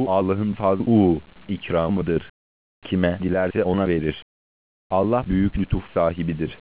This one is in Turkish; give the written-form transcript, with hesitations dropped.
Bu Allah'ın fazl-ı ikramıdır. Kime dilerse ona verir. Allah büyük lütuf sahibidir.